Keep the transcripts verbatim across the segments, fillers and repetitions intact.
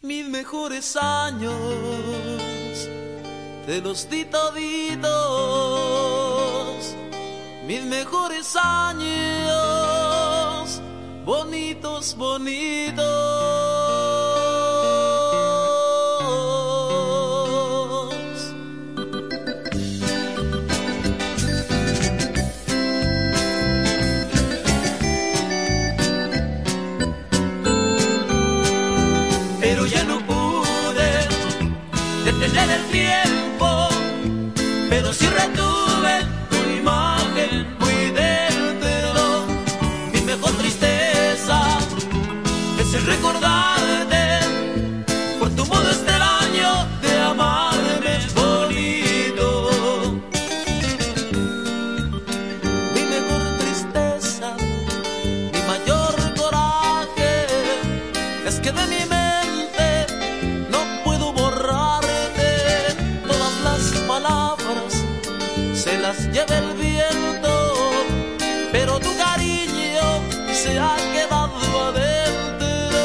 Mis mejores años te los di toditos, mis mejores años, bonitos, bonitos. Pero ya no pude detener el tiempo, pero sí retuve tu imagen muy dentro. Mi mejor tristeza es el recordarte por tu modo extraño de amarme bonito. Mi mejor tristeza, mi mayor coraje es que de mi mente se las lleva el viento, pero tu cariño se ha quedado adentro.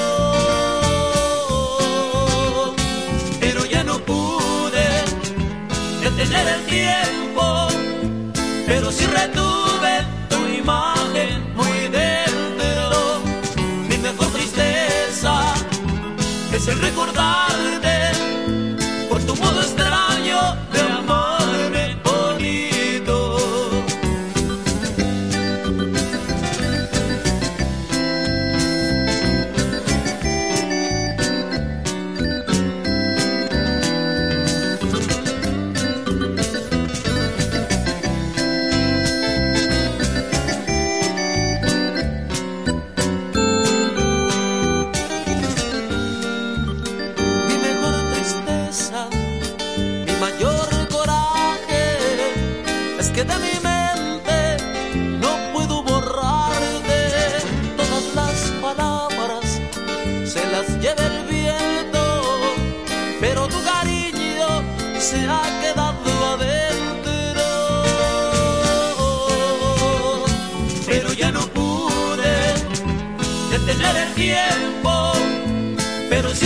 Pero ya no pude detener el tiempo, pero sí retuve tu imagen muy dentro. Mi mejor tristeza es el recordarte por tu modo extraño de amarme bonito. Mi mejor tristeza, mi mayor coraje es que de mi mente no puedo borrarte. Todas las palabras se las lleva el viento, pero tu cariño se ha quedado adentro. Pero ya no pude detener el tiempo, pero sí